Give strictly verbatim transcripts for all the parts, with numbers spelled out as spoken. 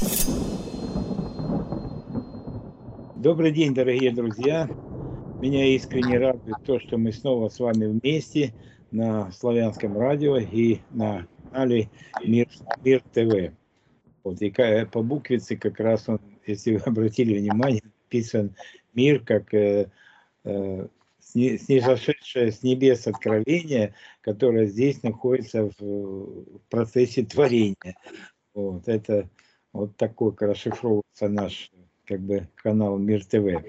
Добрый день, дорогие друзья! Меня искренне радует то, что мы снова с вами вместе на Славянском радио и на канале Мир, Мир ТВ. Вот, и по буквице как раз он, если вы обратили внимание, написан «Мир», как э, э, снизошедшее с небес откровение, которое здесь находится в, в процессе творения. Вот, это вот такой расшифровывается наш как бы канал Мир ТВ.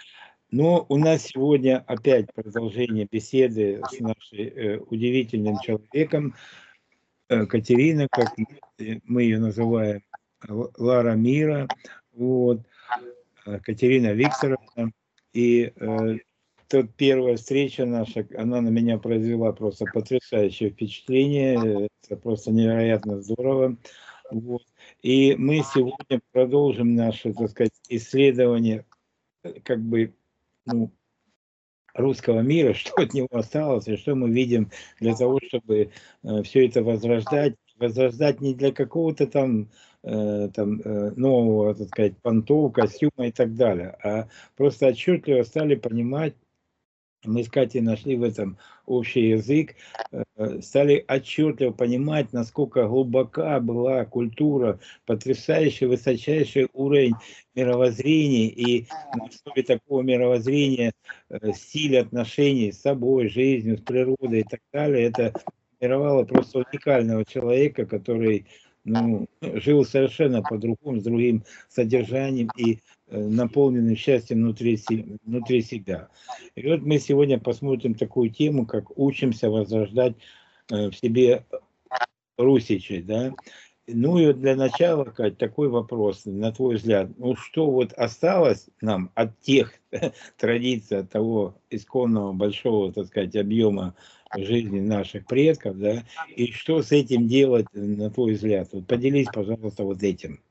Но у нас сегодня опять продолжение беседы с нашей э, удивительным человеком, э, Катерина, как мы ее называем, Лара Мира, вот, Катерина Викторовна. И э, тот первая встреча наша, она на меня произвела просто потрясающее впечатление, это просто невероятно здорово. Вот. И мы сегодня продолжим наше, так сказать, исследование как бы ну, русского мира, что от него осталось, и что мы видим для того, чтобы э, все это возрождать. Возрождать не для какого-то там, э, там э, нового, так сказать, понтов, костюма и так далее, а просто отчетливо стали понимать, мы с Катей нашли в этом общий язык, стали отчетливо понимать, насколько глубока была культура, потрясающий, высочайший уровень мировоззрения, и на основе такого мировоззрения стиль отношений с собой, жизнью, с природой и так далее, это формировало просто уникального человека, который ну, жил совершенно по-другому, с другим содержанием и наполненным счастьем внутри, внутри себя. И вот мы сегодня посмотрим такую тему, как учимся возрождать в себе русичей, да. Ну и для начала, Кать, такой вопрос, на твой взгляд, ну что вот осталось нам от тех традиций, от того исконного большого, так сказать, объема жизни наших предков, да, и что с этим делать, на твой взгляд? Вот поделись, пожалуйста, вот этим.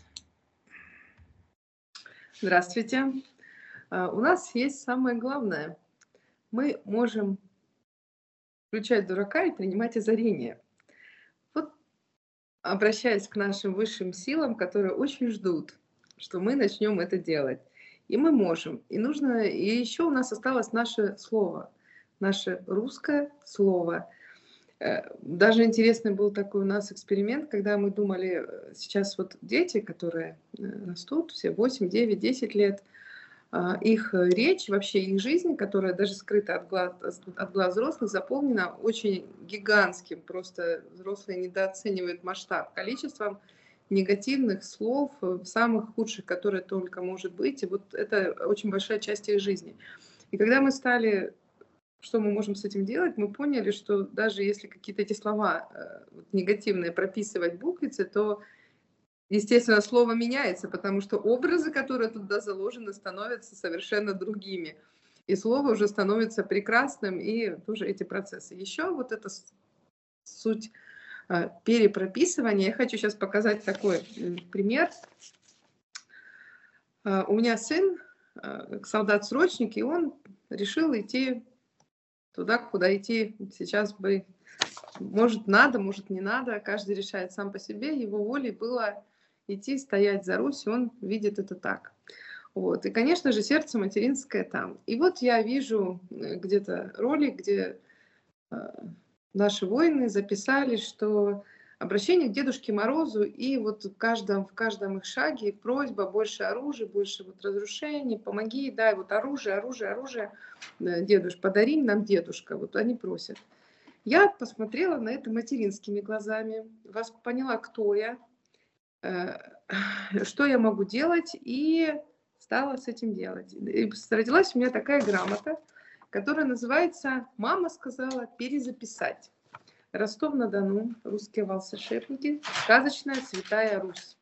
Здравствуйте. У нас есть самое главное. Мы можем включать дурака и принимать озарение. Вот обращаясь к нашим высшим силам, которые очень ждут, что мы начнем это делать. И мы можем. И нужно. И еще у нас осталось наше слово, наше русское слово. Даже интересный был такой у нас эксперимент, когда мы думали, сейчас вот дети, которые растут, все восемь, девять, десять лет, их речь, вообще их жизнь, которая даже скрыта от глаз, от глаз взрослых, заполнена очень гигантским, просто взрослые недооценивают масштаб, количеством негативных слов, самых худших, которые только может быть. И вот это очень большая часть их жизни. И когда мы стали... Что мы можем с этим делать? Мы поняли, что даже если какие-то эти слова э, негативные прописывать буквицы, то, естественно, слово меняется, потому что образы, которые туда заложены, становятся совершенно другими. И слово уже становится прекрасным, и тоже эти процессы. Еще вот эта суть э, перепрописывания. Я хочу сейчас показать такой э, пример. Э, у меня сын, э, солдат-срочник, и он решил идти туда, куда идти сейчас бы, может, надо, может, не надо. Каждый решает сам по себе. Его волей было идти, стоять за Русь, и он видит это так. Вот. И, конечно же, сердце материнское там. И вот я вижу где-то ролик, где э, наши воины записали, что обращение к Дедушке Морозу, и вот в каждом, в каждом их шаге просьба: больше оружия, больше вот разрушений, помоги, дай вот оружие, оружие, оружие, дедушка, подари нам, дедушка, вот они просят. Я посмотрела на это материнскими глазами, вас поняла, кто я, что я могу делать, и стала с этим делать. И родилась у меня такая грамота, которая называется «Мама сказала перезаписать». Ростов-на-Дону, русские волшебники, сказочная Святая Русь.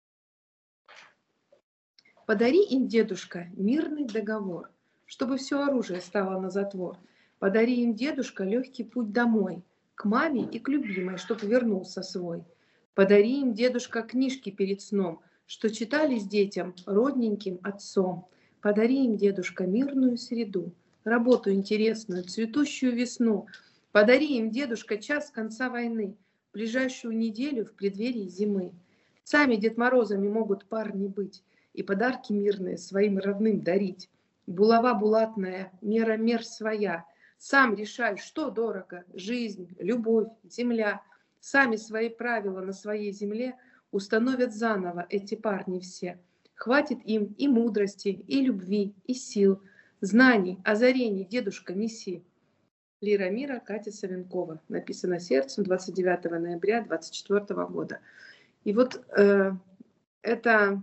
Подари им, дедушка, мирный договор, чтобы все оружие стало на затвор. Подари им, дедушка, легкий путь домой, к маме и к любимой, чтоб вернулся свой. Подари им, дедушка, книжки перед сном, что читались детям, родненьким отцом. Подари им, дедушка, мирную среду, работу интересную, цветущую весну. Подари им, дедушка, час конца войны, ближайшую неделю в преддверии зимы. Сами Дед Морозами могут парни быть и подарки мирные своим родным дарить. Булава булатная, мера мер своя. Сам решай, что дорого: жизнь, любовь, земля. Сами свои правила на своей земле установят заново эти парни все. Хватит им и мудрости, и любви, и сил. Знаний, озарений, дедушка, неси. Лира мира, Катя Савенкова. Написано сердцем двадцать девятого ноября двадцать четвёртого года. И вот э, это,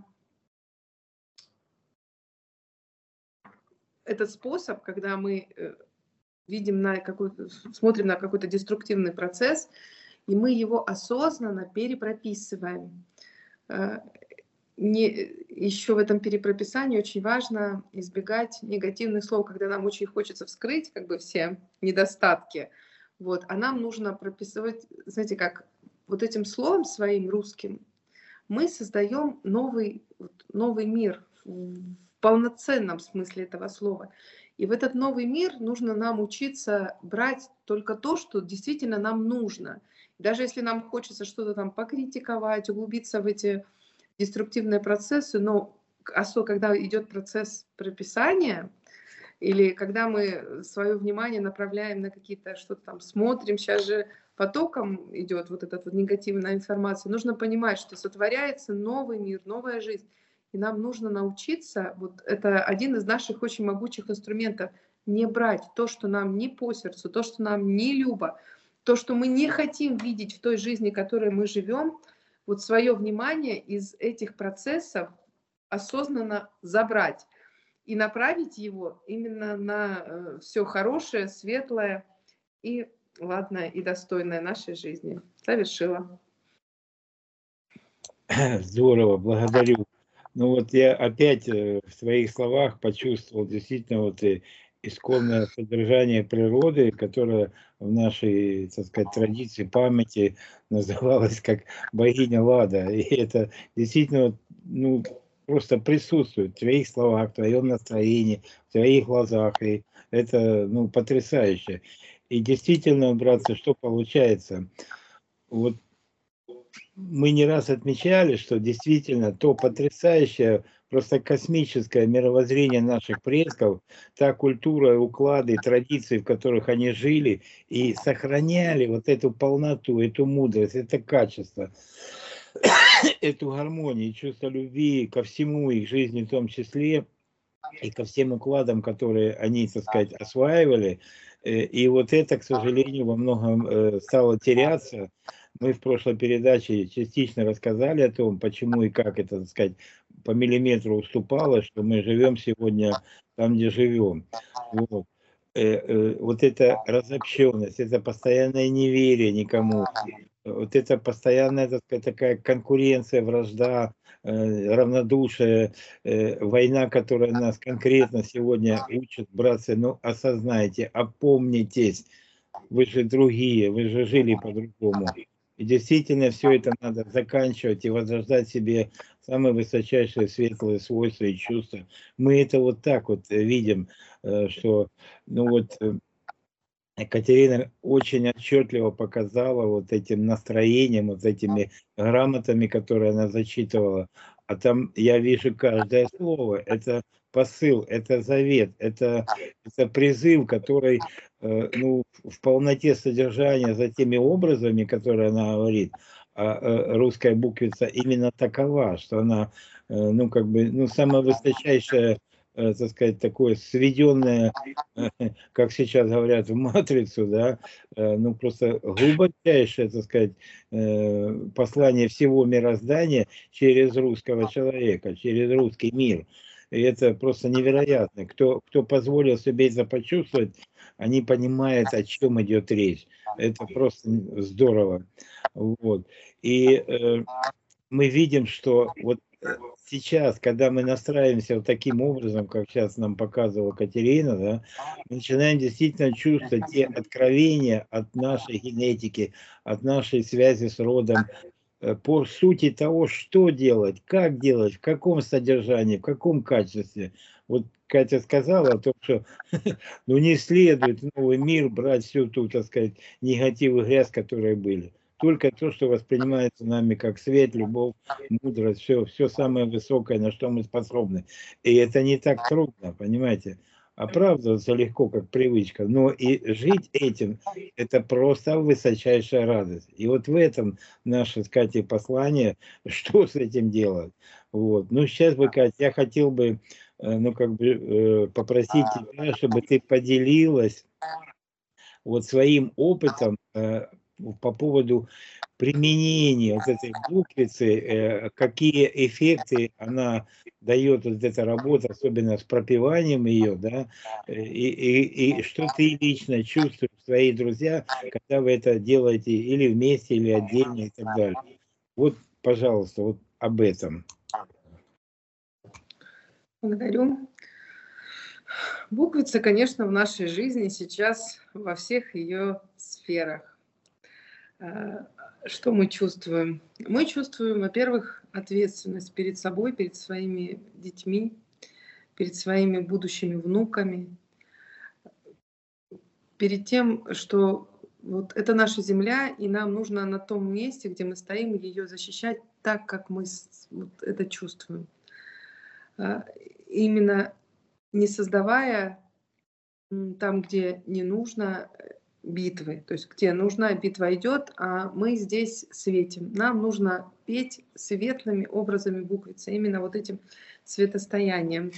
этот способ, когда мы э, видим на какой-то, смотрим на какой-то деструктивный процесс, и мы его осознанно перепрописываем. Э, не, еще в этом перепрописании очень важно избегать негативных слов, когда нам очень хочется вскрыть как бы все недостатки. Вот, а нам нужно прописывать, знаете, как вот этим словом своим русским мы создаем новый, новый мир в полноценном смысле этого слова. И в этот новый мир нужно нам учиться брать только то, что действительно нам нужно. Даже если нам хочется что-то там покритиковать, углубиться в эти деструктивные процессы, но особенно когда идет процесс прописания, или когда мы свое внимание направляем на какие-то, что-то там смотрим, сейчас же потоком идет вот эта вот негативная информация, нужно понимать, что сотворяется новый мир, новая жизнь. И нам нужно научиться, вот это один из наших очень могучих инструментов, не брать то, что нам не по сердцу, то, что нам не любо, то, что мы не хотим видеть в той жизни, в которой мы живем, вот свое внимание из этих процессов осознанно забрать и направить его именно на э, все хорошее, светлое и ладное и достойное нашей жизни. Завершила. Здорово, благодарю. Ну вот я опять э, в своих словах почувствовал действительно вот и исконное содержание природы, которое в нашей, так сказать, традиции, памяти называлось как богиня Лада. И это действительно вот, ну, просто присутствует в твоих словах, в твоем настроении, в твоих глазах. И это, ну, потрясающе. И действительно, братцы, что получается? Вот мы не раз отмечали, что действительно то потрясающее, просто космическое мировоззрение наших предков, та культура, уклады, традиции, в которых они жили и сохраняли вот эту полноту, эту мудрость, это качество, эту гармонию, чувство любви ко всему их жизни в том числе, и ко всем укладам, которые они, так сказать, осваивали. И вот это, к сожалению, во многом стало теряться. Мы в прошлой передаче частично рассказали о том, почему и как это, так сказать, по миллиметру уступало, что мы живем сегодня там, где живем. Вот. Вот эта разобщенность, это постоянное неверие никому, вот это постоянная, так сказать, такая конкуренция, вражда, равнодушие, война, которая нас конкретно сегодня учит, братцы, ну осознайте, опомнитесь, вы же другие, вы же жили по-другому. И действительно все это надо заканчивать и возрождать себе самые высочайшие светлые свойства и чувства. Мы это вот так вот видим, что, ну вот, Екатерина очень отчетливо показала вот этим настроением, вот этими грамотами, которые она зачитывала. А там я вижу каждое слово. Это посыл, это завет, это, это призыв, который э, ну, в полноте содержания за теми образами, которые она говорит. А э, русская буквица именно такова, что она, э, ну, как бы, ну, самая высочайшая, э, так сказать, такое сведенное, э, как сейчас говорят, в матрицу, да, э, ну, просто глубочайшее, так сказать, э, послание всего мироздания через русского человека, через русский мир. И это просто невероятно. Кто, кто позволил себе это почувствовать, они понимают, о чем идет речь. Это просто здорово. Вот. И э, мы видим, что вот сейчас, когда мы настраиваемся вот таким образом, как сейчас нам показывала Катерина, да, мы начинаем действительно чувствовать те откровения от нашей генетики, от нашей связи с родом, по сути того, что делать, как делать, в каком содержании, в каком качестве. Вот Катя сказала о том, что ну, не следует в новый мир брать всю ту, так сказать, негатив и грязь, которые были. только то, что воспринимается нами как свет, любовь, мудрость, все, все самое высокое, на что мы способны. И это не так трудно, понимаете? Оправдываться легко, как привычка, но и жить этим – это просто высочайшая радость. И вот в этом наше, с Катей, послание, что с этим делать. Вот. Ну, сейчас бы, Катя, я хотел бы, э, ну, как бы э, попросить тебя, чтобы ты поделилась вот своим опытом э, по поводу применения вот этой буквицы, э, какие эффекты она дает, вот эта работа, особенно с пропеванием ее, да, э, и, и, и что ты лично чувствуешь, свои друзья, когда вы это делаете или вместе, или отдельно и так далее. Вот, пожалуйста, вот об этом. Благодарю. Буквица, конечно, в нашей жизни сейчас во всех ее сферах. Что мы чувствуем? Мы чувствуем, во-первых, ответственность перед собой, перед своими детьми, перед своими будущими внуками, перед тем, что вот это наша земля, и нам нужно на том месте, где мы стоим, ее защищать так, как мы вот это чувствуем. Именно не создавая там, где не нужно, битвы. То есть где нужна битва идет, а мы здесь светим. Нам нужно петь светлыми образами буквицы, именно вот этим цветостоянием.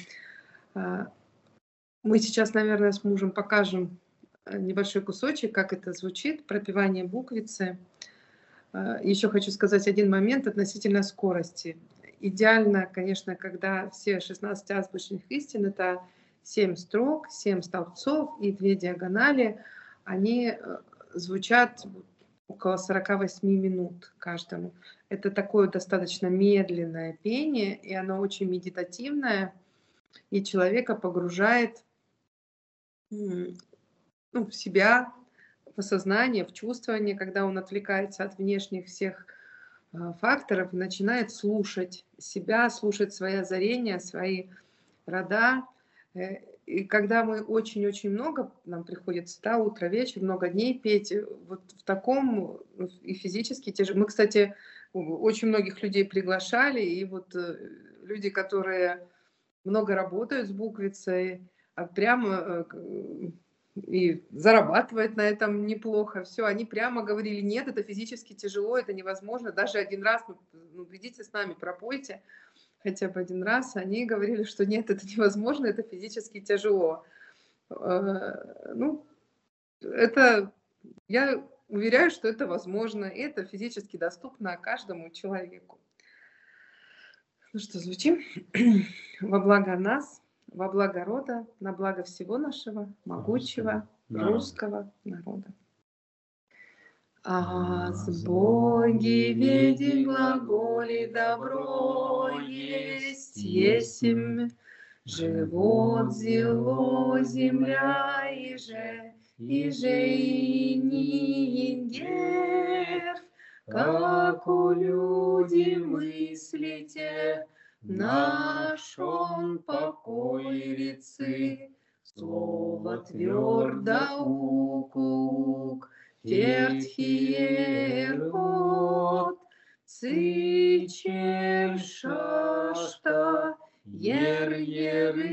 Мы сейчас, наверное, с мужем покажем небольшой кусочек, как это звучит, пропевание буквицы. Еще хочу сказать один момент относительно скорости. Идеально, конечно, когда все шестнадцать азбучных истин — это семь строк, семь столбцов и две диагонали, они звучат около сорока восьми минут каждому. Это такое достаточно медленное пение, и оно очень медитативное, и человека погружает ну, в себя, в осознание, в чувствование, когда он отвлекается от внешних всех факторов, начинает слушать себя, слушать свои озарения, свои рода. И когда мы очень-очень много, нам приходится, да, утро, вечер, много дней петь, вот в таком и физически тяжело. Мы, кстати, очень многих людей приглашали, и вот люди, которые много работают с буквицей, прямо и зарабатывают на этом неплохо, все, они прямо говорили: нет, это физически тяжело, это невозможно, даже один раз, ну, идите с нами, пропойте хотя бы один раз, они говорили, что нет, это невозможно, это физически тяжело. Ну, это, я уверяю, что это возможно, и это физически доступно каждому человеку. Ну что, звучим? Во благо нас, во благо рода, на благо всего нашего могучего русского народа. Аз Боги веди глаголи добро есть, есмь живот зело земля, иже, иже и ниндев, как у люди мыслите, наш он покой лицы, слово твердо укук, Фертхиерот, цичер шашта, ер еры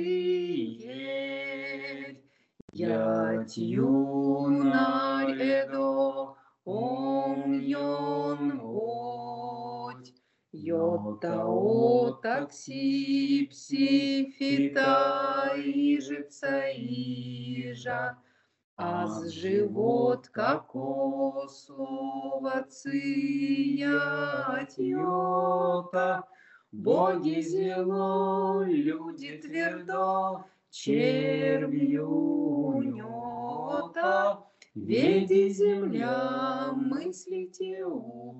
ер, ят юнарь эдо, ом йон водь, йота ота кси пси фита ижица ижа, аз живот како слово циять йота, боги зело, люди твердо, червью нёта, веди земля, мыслите ук,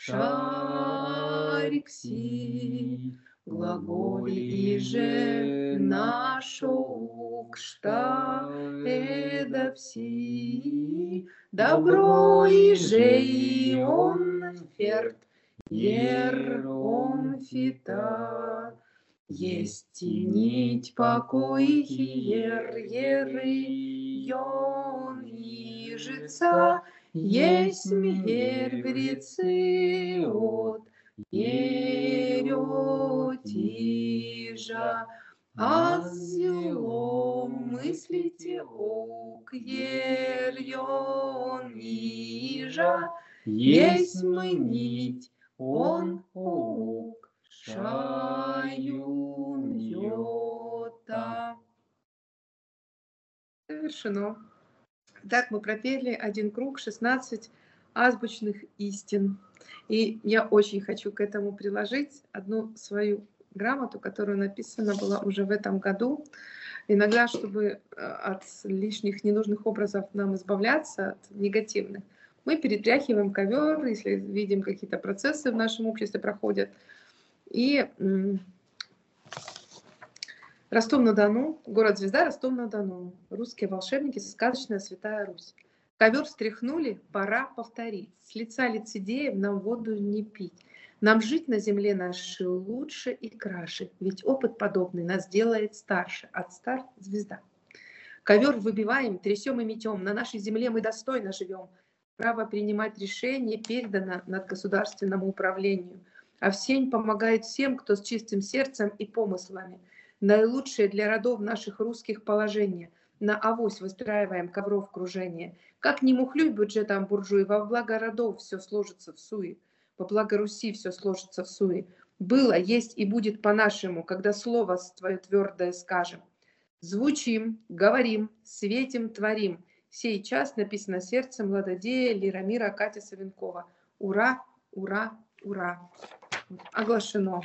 шарикси, глаголи иже нашо кшта эда пси, добро иже и он ферт, ер он фита, есть и нить покой ер еры, йон ижица, Есть мир в реце от еретижа, а зело мыслите ок ерьон ижа, есть мы нить, он ук шаюн йота. Завершено. Так мы пропели один круг, шестнадцать азбучных истин. И я очень хочу к этому приложить одну свою грамоту, которая написана была уже в этом году. Иногда, чтобы от лишних ненужных образов нам избавляться, от негативных, мы перетряхиваем ковер, если видим какие-то процессы в нашем обществе проходят. И Ростов-на-Дону, город-звезда Ростов-на-Дону. Русские волшебники, сказочная Святая Русь. Ковер стряхнули, пора повторить. С лица лицедеев нам воду не пить. Нам жить на земле нашей лучше и краше. Ведь опыт подобный нас делает старше. От стар звезда. Ковер выбиваем, трясем и метем. На нашей земле мы достойно живем. Право принимать решения передано над государственному управлению. А всень помогает всем, кто с чистым сердцем и помыслами. Наилучшее для родов наших русских положение. На авось выстраиваем ковров кружение. Как ни мухлюй бюджетом буржуи, во благо родов все сложится в суе. Во благо Руси все сложится в суе. Было, есть и будет по-нашему, когда слово твое твердое скажем. Звучим, говорим, светим, творим. Сей час написано сердцем Младодея Лирамира Катя Савенкова. Ура, ура, ура. Оглашено.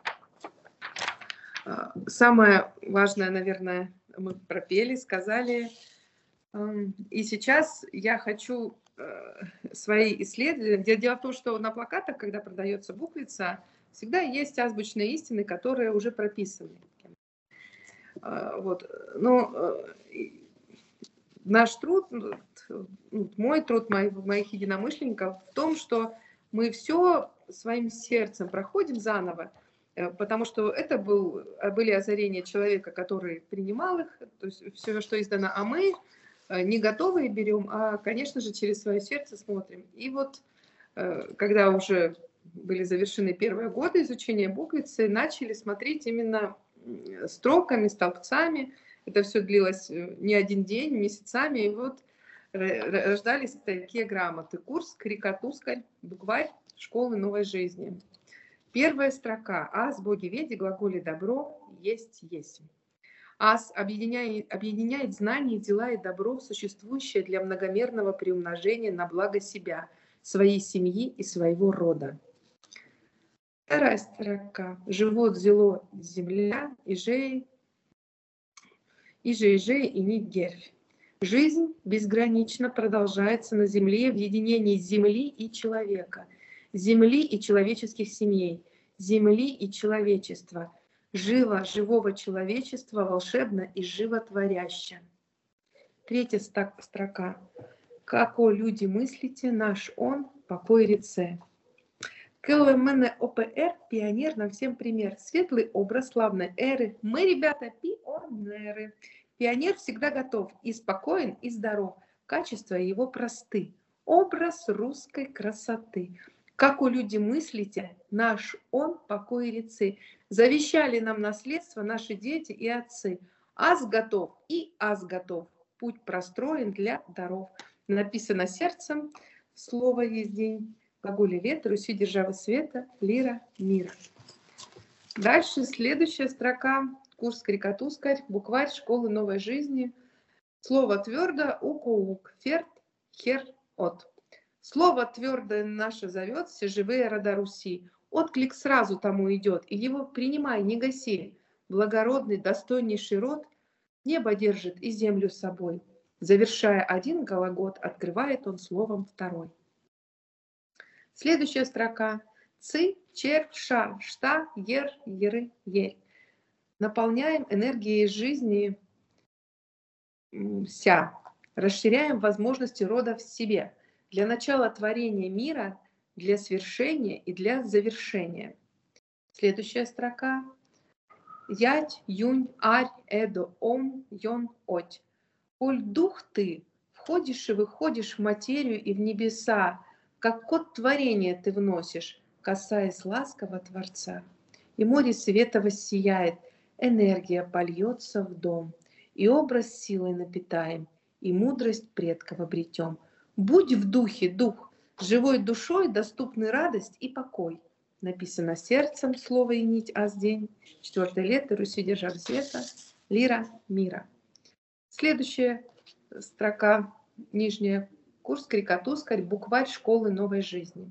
Самое важное, наверное, мы пропели, сказали. И сейчас я хочу свои исследования. Дело в том, что на плакатах, когда продается буквица, всегда есть азбучные истины, которые уже прописаны. Вот. Но наш труд, мой труд, моих, моих единомышленников в том, что мы все своим сердцем проходим заново. Потому что это был, были озарения человека, который принимал их, то есть все, что издано, а мы не готовые берем, а, конечно же, через свое сердце смотрим. И вот, когда уже были завершены первые годы изучения буквицы, начали смотреть именно строками, столбцами. Это все длилось не один день, месяцами, и вот рождались такие грамоты. Курс Крикотускарь, букварь школы новой жизни. Первая строка. Ас, боги веди, глаголе добро, есть, есть. Ас объединяет, объединяет знания, дела и добро, существующее для многомерного приумножения на благо себя, своей семьи и своего рода. Вторая строка. Живот, зело, земля, ижей, иже, иже, и нить гервь. Жизнь безгранично продолжается на земле в единении земли и человека. Земли и человеческих семей, земли и человечества, живо живого человечества, волшебно и животворяще. Третья строка. Как о люди мыслите, наш он, покой реце. КЛМН ОПР, пионер, нам всем пример. Светлый образ славной эры. Мы, ребята, пионеры. Пионер всегда готов, и спокоен, и здоров. Качества его просты. Образ русской красоты. Как у люди мыслите, наш он, покой и рецы. Завещали нам наследство наши дети и отцы. Аз готов и аз готов. Путь простроен для даров. Написано сердцем, слово есть день. Глаголе вет, Руси державы света, лира мира. Дальше следующая строка. Курс Крикотускарь, букварь школы новой жизни. Слово твердо, уко-ук, ферт, хер, от. Слово твердое наше зовет все живые рода Руси. Отклик сразу тому идет, и его принимай, не гаси. Благородный, достойнейший род небо держит и землю с собой. Завершая один глагол, открывает он словом второй. Следующая строка. Ци, червь, ша, шта, ер, еры, ерь. Наполняем энергией жизни ся. Расширяем возможности рода в себе. Для начала творения мира, для свершения и для завершения. Следующая строка. Ять, юнь, арь, эдо, ом, йон, оть. Коль дух ты Входишь и выходишь в материю и в небеса, как код творения ты вносишь, касаясь ласково Творца. И море света воссияет, энергия польется в дом, и образ силой напитаем, и мудрость предков обретем. Будь в духе, дух, живой душой доступны радость и покой. Написано сердцем слово и нить аз день. Четвертое лето, Руси держава света, лира мира. Следующая строка, нижняя, курс Крикотускарь, букварь школы новой жизни.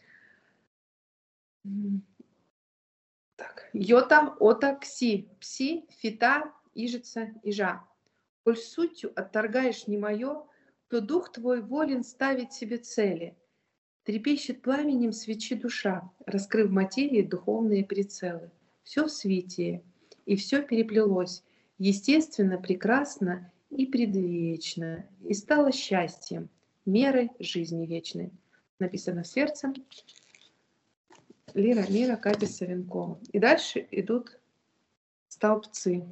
Так. Йота, ота, кси, пси, фита, ижица, ижа. Коль сутью отторгаешь не мое, то дух твой волен ставить себе цели. Трепещет пламенем свечи душа, раскрыв материи духовные прицелы. Все в свете, и все переплелось, естественно, прекрасно и предвечно, и стало счастьем, мерой жизни вечной. Написано сердцем. Лира мира, Катя Савенкова. И дальше идут столбцы.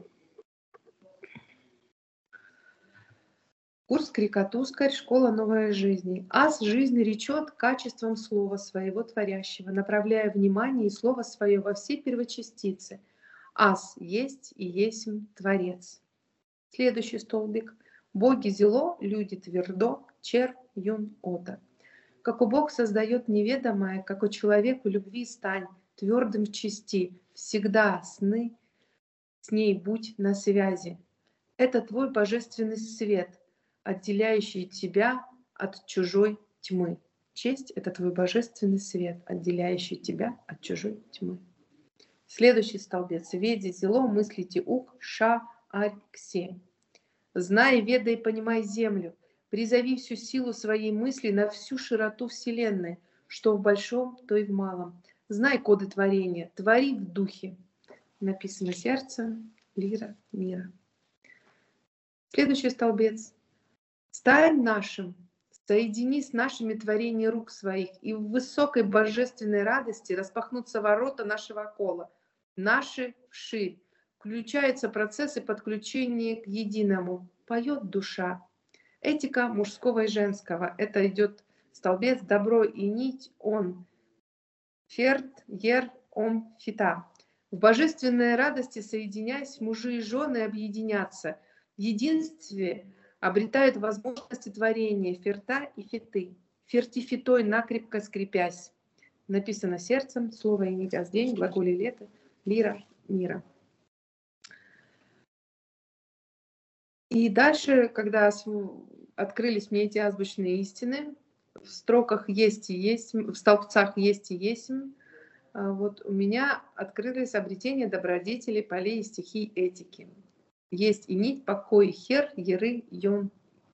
Курс Крикотускарь, школа новой жизни. Аз жизнь речет качеством слова своего творящего, направляя внимание и слово свое во все первочастицы. Аз есть и есмь Творец. Следующий столбик. Боги зело, люди твердо, чер юн ота. Как у Бог создает неведомое, как у человека любви стань, твердым в чести, всегда сны, с ней будь на связи. Это твой божественный свет, отделяющий тебя от чужой тьмы. Честь – это твой божественный свет, отделяющий тебя от чужой тьмы. Следующий столбец. Веди зело, мыслите ук, ша, арь, ксе. Знай, ведай, понимай землю. Призови всю силу своей мысли на всю широту Вселенной, что в большом, то и в малом. Знай коды творения, твори в духе. Написано сердцем, лира, мира. Следующий столбец. Стань нашим, соедини с нашими творениями рук своих, и в высокой божественной радости распахнутся ворота нашего кола, наши вширь. Включаются процессы подключения к единому. Поет душа. Этика мужского и женского. Это идет столбец добро и нить он. Ферт, ер, ом, фита. В божественной радости, соединяясь, мужи и жены объединятся. В единстве обретают возможности творения ферта и фиты. Фертифитой накрепко скрепясь. Написано сердцем, слово и нить аз день, глаголе лето, лира, мира. И дальше, когда открылись мне эти азбучные истины, в строках есть и есть, в столбцах есть и есть, вот у меня открылись обретения добродетелей, полей и стихий этики. Есть и нить, покой, хер, еры, йон,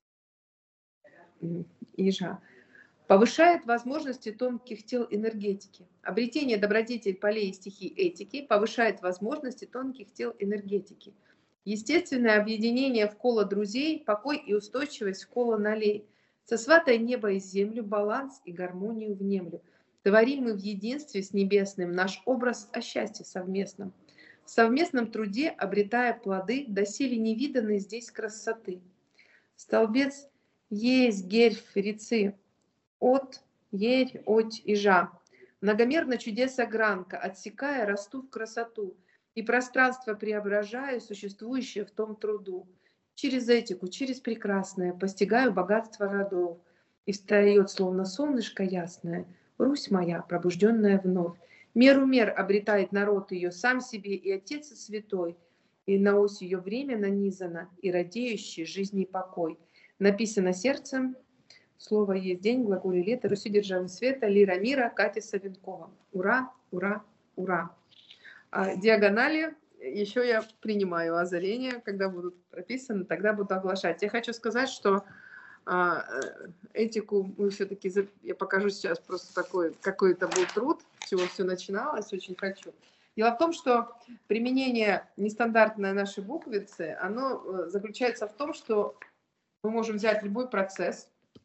ижа. Повышает возможности тонких тел энергетики. Обретение добродетелей, полей и стихий этики повышает возможности тонких тел энергетики. Естественное объединение в коло друзей, покой и устойчивость в коло налей. Сосватай небо и землю, баланс и гармонию внемлю. Творим мы в единстве с небесным наш образ о счастье совместном. В совместном труде, обретая плоды, доселе невиданной здесь красоты. Столбец есть герь ферицы, от, ерь, оть и жа. Многомерно чудеса гранка, отсекая, расту в красоту. И пространство преображаю, существующее в том труду. Через этику, через прекрасное постигаю богатство родов. И встает, словно солнышко ясное, Русь моя, пробужденная вновь. Меру мер обретает народ ее, сам себе и Отец и Святой. И на ось ее время нанизано, и радеющий жизни покой. Написано сердцем, слово есть день, глаголе лето, Руси державы света, лира мира, Катя Савенкова. Ура, ура, ура. А диагонали еще я принимаю озарения, когда будут прописаны, тогда буду оглашать. Я хочу сказать, что а, этику мы все-таки, я покажу сейчас просто такой, какой это был труд, с чего все начиналось, очень хочу. Дело в том, что применение нестандартной нашей буквицы, оно заключается в том, что мы можем взять любой процесс.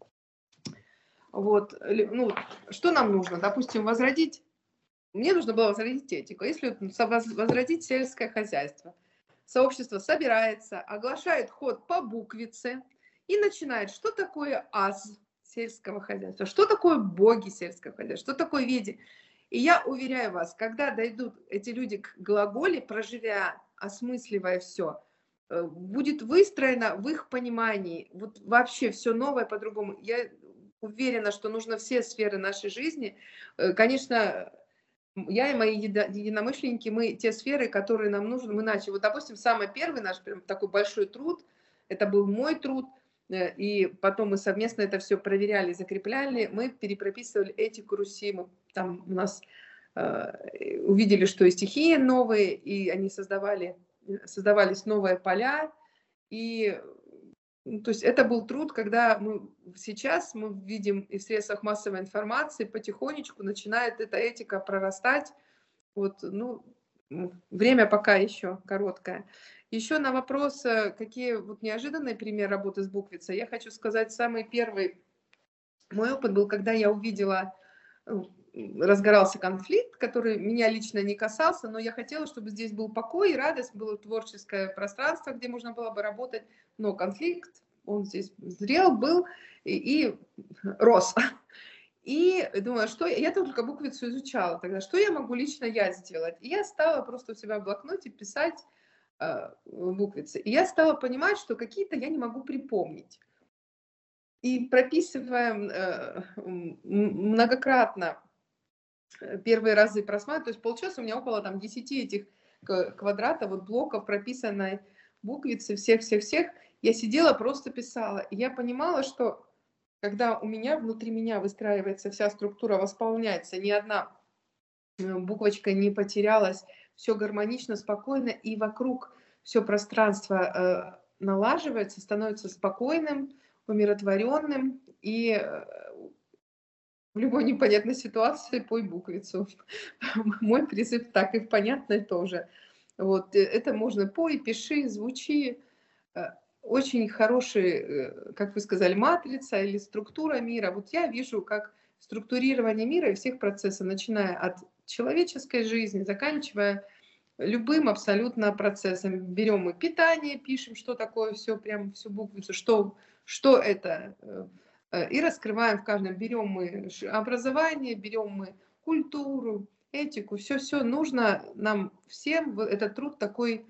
Вот, ну, что нам нужно? Допустим, возродить. Мне нужно было возродить этику. Если возродить сельское хозяйство, сообщество собирается, оглашает ход по буквице и начинает, что такое аз сельского хозяйства, что такое боги сельского хозяйства, что такое веди. И я уверяю вас, когда дойдут эти люди к глаголе, проживя, осмысливая все, будет выстроено в их понимании вот вообще все новое по-другому. Я уверена, что нужно все сферы нашей жизни. Конечно, я и мои единомышленники, мы те сферы, которые нам нужны, мы начали. Вот, допустим, самый первый наш прям такой большой труд, это был мой труд, и потом мы совместно это все проверяли, закрепляли, мы перепрописывали этику Руси, мы, там у нас э, увидели, что и стихии новые, и они создавали, создавались новые поля, и ну, то есть это был труд, когда мы сейчас мы видим и в средствах массовой информации потихонечку начинает эта этика прорастать. Вот, ну, время пока еще короткое. Еще на вопрос, какие вот неожиданные примеры работы с буквицей, я хочу сказать, самый первый мой опыт был, когда я увидела, разгорался конфликт, который меня лично не касался, но я хотела, чтобы здесь был покой и радость, было творческое пространство, где можно было бы работать, но конфликт, он здесь зрел, был и, и рос. И думаю, что я только буквицу изучала тогда, что я могу лично я сделать. И я стала просто у себя в блокноте писать э, буквицы. И я стала понимать, что какие-то я не могу припомнить. И прописывая э, многократно первые разы просматривать, то есть получилось у меня около там десяти этих квадратов, вот блоков прописанной буквицы, всех-всех-всех, я сидела, просто писала. И я понимала, что когда у меня, внутри меня выстраивается вся структура, восполняется, ни одна буквочка не потерялась, все гармонично, спокойно, и вокруг все пространство э, налаживается, становится спокойным, умиротворенным, и в любой непонятной ситуации пой буквицу. Мой призыв так и в понятной тоже. Вот, это можно пой, пиши, звучи. Очень хороший, как вы сказали, матрица или структура мира. Вот я вижу, как структурирование мира и всех процессов, начиная от человеческой жизни, заканчивая любым абсолютно процессом. Берем мы питание, пишем, что такое все, прям всю буквицу, что, что это, и раскрываем в каждом. Берем мы образование, берем мы культуру, этику, все-все нужно нам всем. Этот труд такой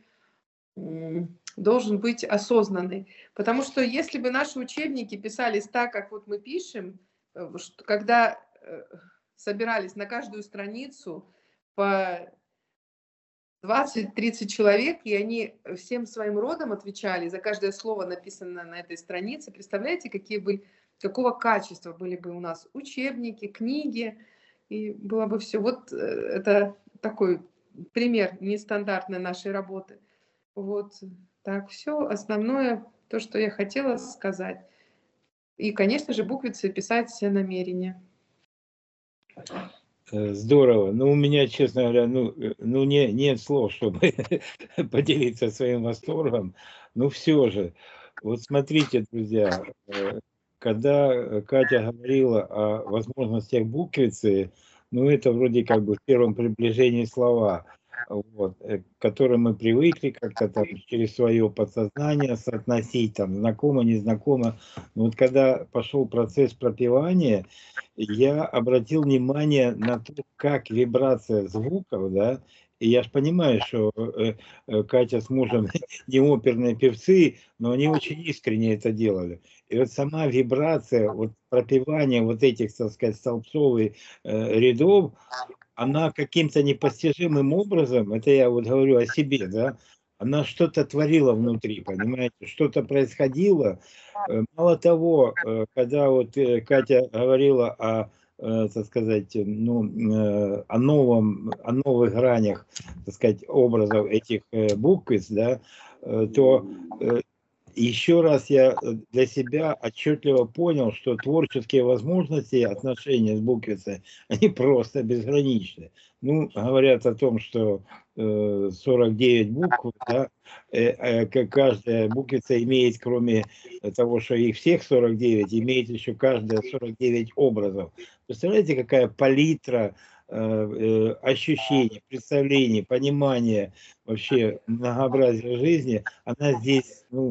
должен быть осознанный. Потому что если бы наши учебники писались так, как вот мы пишем, когда собирались на каждую страницу по двадцать-тридцать человек, и они всем своим родом отвечали за каждое слово, написанное на этой странице, представляете, какие были, какого качества были бы у нас учебники, книги, и было бы все. Вот это такой пример нестандартной нашей работы. Вот так, все основное, то, что я хотела сказать. И, конечно же, буквицы писать все намерения. Здорово. Ну, у меня, честно говоря, ну, ну не, нет слов, чтобы поделиться своим восторгом. Но все же, вот смотрите, друзья, когда Катя говорила о возможностях буквицы, ну, это вроде как бы в первом приближении слова, вот, к которым мы привыкли как-то там через свое подсознание соотносить, там, знакомо, незнакомо. Но вот когда пошел процесс пропевания, я обратил внимание на то, как вибрация звуков, да, и я же понимаю, что э, э, Катя с мужем не оперные певцы, но они очень искренне это делали. И вот сама вибрация, вот пропевание вот этих, так сказать, столбцовых э, рядов, она каким-то непостижимым образом, это я вот говорю о себе, да, она что-то творила внутри, понимаете, что-то происходило. Мало того, когда вот Катя говорила о, так сказать, ну, о новом, о новых гранях, так сказать, образов этих буквиц, да, то еще раз я для себя отчетливо понял, что творческие возможности отношения с буквицей, они просто безграничны. Ну, говорят о том, что сорок девять букв, да, каждая буквица имеет, кроме того, что их всех сорок девять, имеет еще каждая сорок девять образов. Представляете, какая палитра ощущений, представлений, понимания вообще многообразия жизни, она здесь, ну,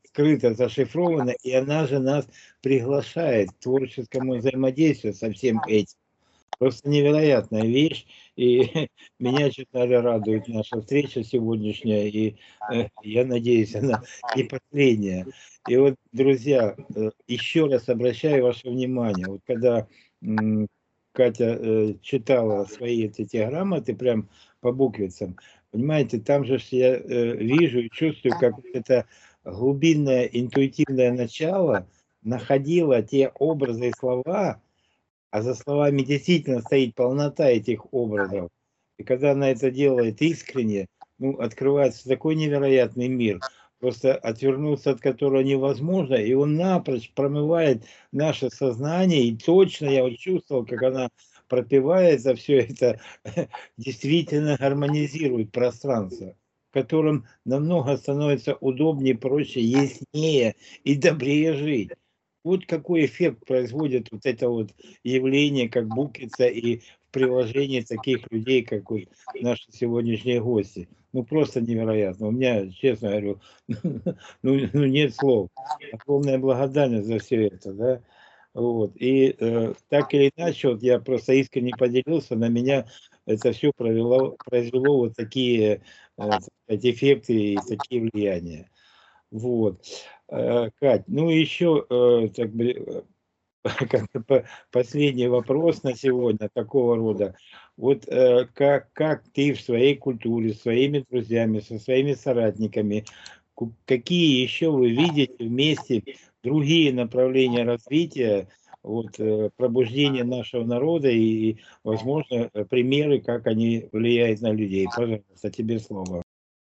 скрыто, зашифровано, и она же нас приглашает к творческому взаимодействию со всем этим. Просто невероятная вещь, и меня, честно говоря, радует наша встреча сегодняшняя, и э, я надеюсь, она не последняя. И вот, друзья, э, еще раз обращаю ваше внимание, вот когда м, Катя э, читала свои эти грамоты прям по буквицам, понимаете, там же я э, вижу и чувствую, как вот это глубинное интуитивное начало находило те образы и слова, а за словами действительно стоит полнота этих образов. И когда она это делает искренне, ну, открывается такой невероятный мир, просто отвернуться от которого невозможно, и он напрочь промывает наше сознание, и точно я вот чувствовал, как она пропивает за все это, действительно гармонизирует пространство, в котором намного становится удобнее, проще, яснее и добрее жить. Вот какой эффект производит вот это вот явление, как буквица, и в приложении таких людей, как вот наши сегодняшние гости. Ну, просто невероятно. У меня, честно говорю, ну, ну нет слов. Огромная благодарность за все это, да. Вот. И э, так или иначе, вот я просто искренне поделился, на меня это все провело, произвело вот такие э, так сказать, эффекты и такие влияния. Вот. Э, Кать, ну и еще э, так бы, э, как бы по- последний вопрос на сегодня такого рода. Вот э, как, как ты в своей культуре, с своими друзьями, со своими соратниками, ку- какие еще вы видите вместе другие направления развития, вот, э, пробуждения нашего народа и, возможно, э, примеры, как они влияют на людей? Пожалуйста, тебе слово.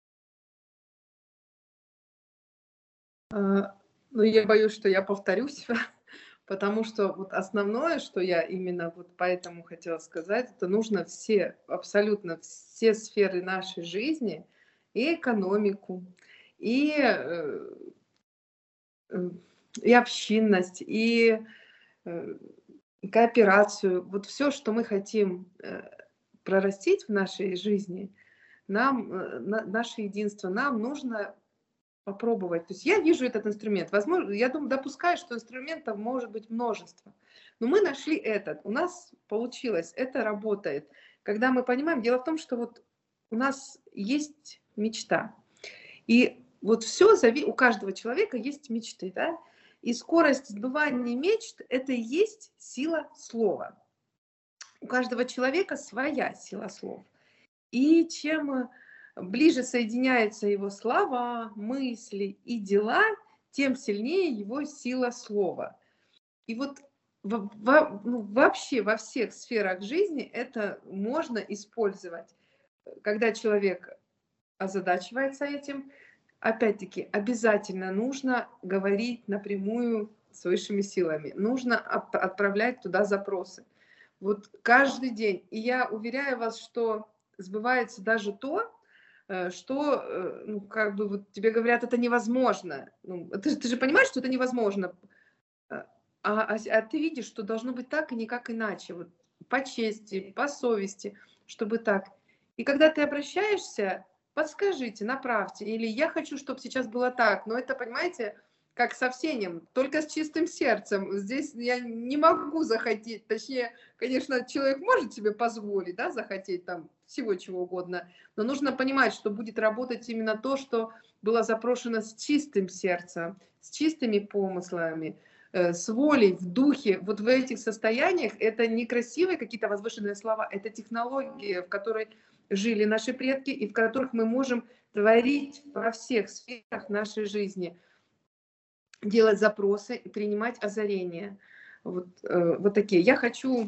А, Ну, я боюсь, что я повторюсь, потому что вот основное, что я именно вот поэтому хотела сказать, это нужно все, абсолютно все сферы нашей жизни, и экономику, и, э, э, и общинность, и э, кооперацию. Вот все, что мы хотим э, прорастить в нашей жизни, нам, э, на- наше единство, нам нужно попробовать. То есть я вижу этот инструмент. Возможно, я думаю, допускаю, что инструментов может быть множество. Но мы нашли этот. У нас получилось. Это работает. Когда мы понимаем, дело в том, что вот у нас есть мечта. И вот все, у каждого человека есть мечты, да? И скорость сбывания мечт – это и есть сила слова. У каждого человека своя сила слов. И чем э, ближе соединяются его слова, мысли и дела, тем сильнее его сила слова. И вот во- во- ну, вообще во всех сферах жизни это можно использовать. Когда человек озадачивается этим, опять-таки, обязательно нужно говорить напрямую с высшими силами. Нужно от- отправлять туда запросы. Вот каждый день. И я уверяю вас, что сбывается даже то, э, что, э, ну, как бы вот тебе говорят, это невозможно. Ну, ты, ты же понимаешь, что это невозможно. А, а, а ты видишь, что должно быть так и никак иначе. Вот по чести, по совести, чтобы так. И когда ты обращаешься, подскажите, направьте. Или я хочу, чтобы сейчас было так. Но это, понимаете, как со всем, только с чистым сердцем. Здесь я не могу захотеть. Точнее, конечно, человек может себе позволить, да, захотеть там всего чего угодно. Но нужно понимать, что будет работать именно то, что было запрошено с чистым сердцем, с чистыми помыслами, э, с волей, в духе. Вот в этих состояниях это не красивые какие-то возвышенные слова, это технологии, в которой жили наши предки и в которых мы можем творить во всех сферах нашей жизни, делать запросы и принимать озарения. Вот, э, вот такие. Я хочу...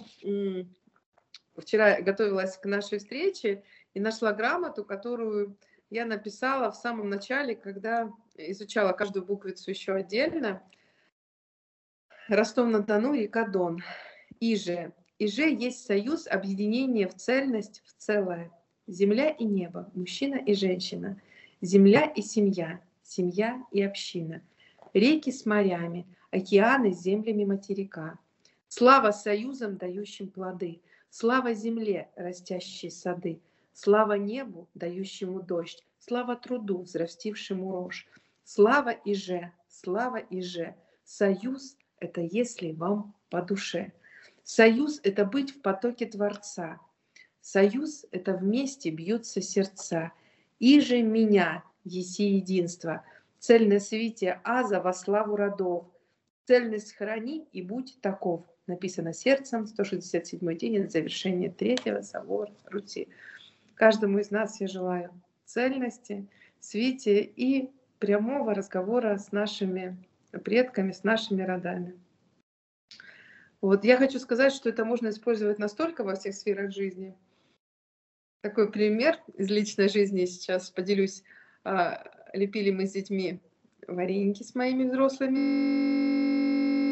Вчера готовилась к нашей встрече и нашла грамоту, которую я написала в самом начале, когда изучала каждую буквицу еще отдельно. Ростов-на-Дону, река Дон. Иже. Иже есть союз, объединение в цельность, в целое. Земля и небо, мужчина и женщина. Земля и семья, семья и община. Реки с морями, океаны с землями материка. Слава союзам, дающим плоды. Слава земле, растящей сады. Слава небу, дающему дождь. Слава труду, взрастившему рожь. Слава Иже, слава и же. Союз — это если вам по душе. Союз — это быть в потоке Творца. Союз — это вместе бьются сердца. И же меня, еси единство, цельное свитие аза во славу родов. Цельность храни и будь таков. Написано сердцем, сто шестьдесят седьмой день от завершения третьего собора Руси. Каждому из нас я желаю цельности, свития и прямого разговора с нашими предками, с нашими родами. Вот я хочу сказать, что это можно использовать настолько во всех сферах жизни. Такой пример из личной жизни сейчас поделюсь. А, Лепили мы с детьми вареники с моими взрослыми.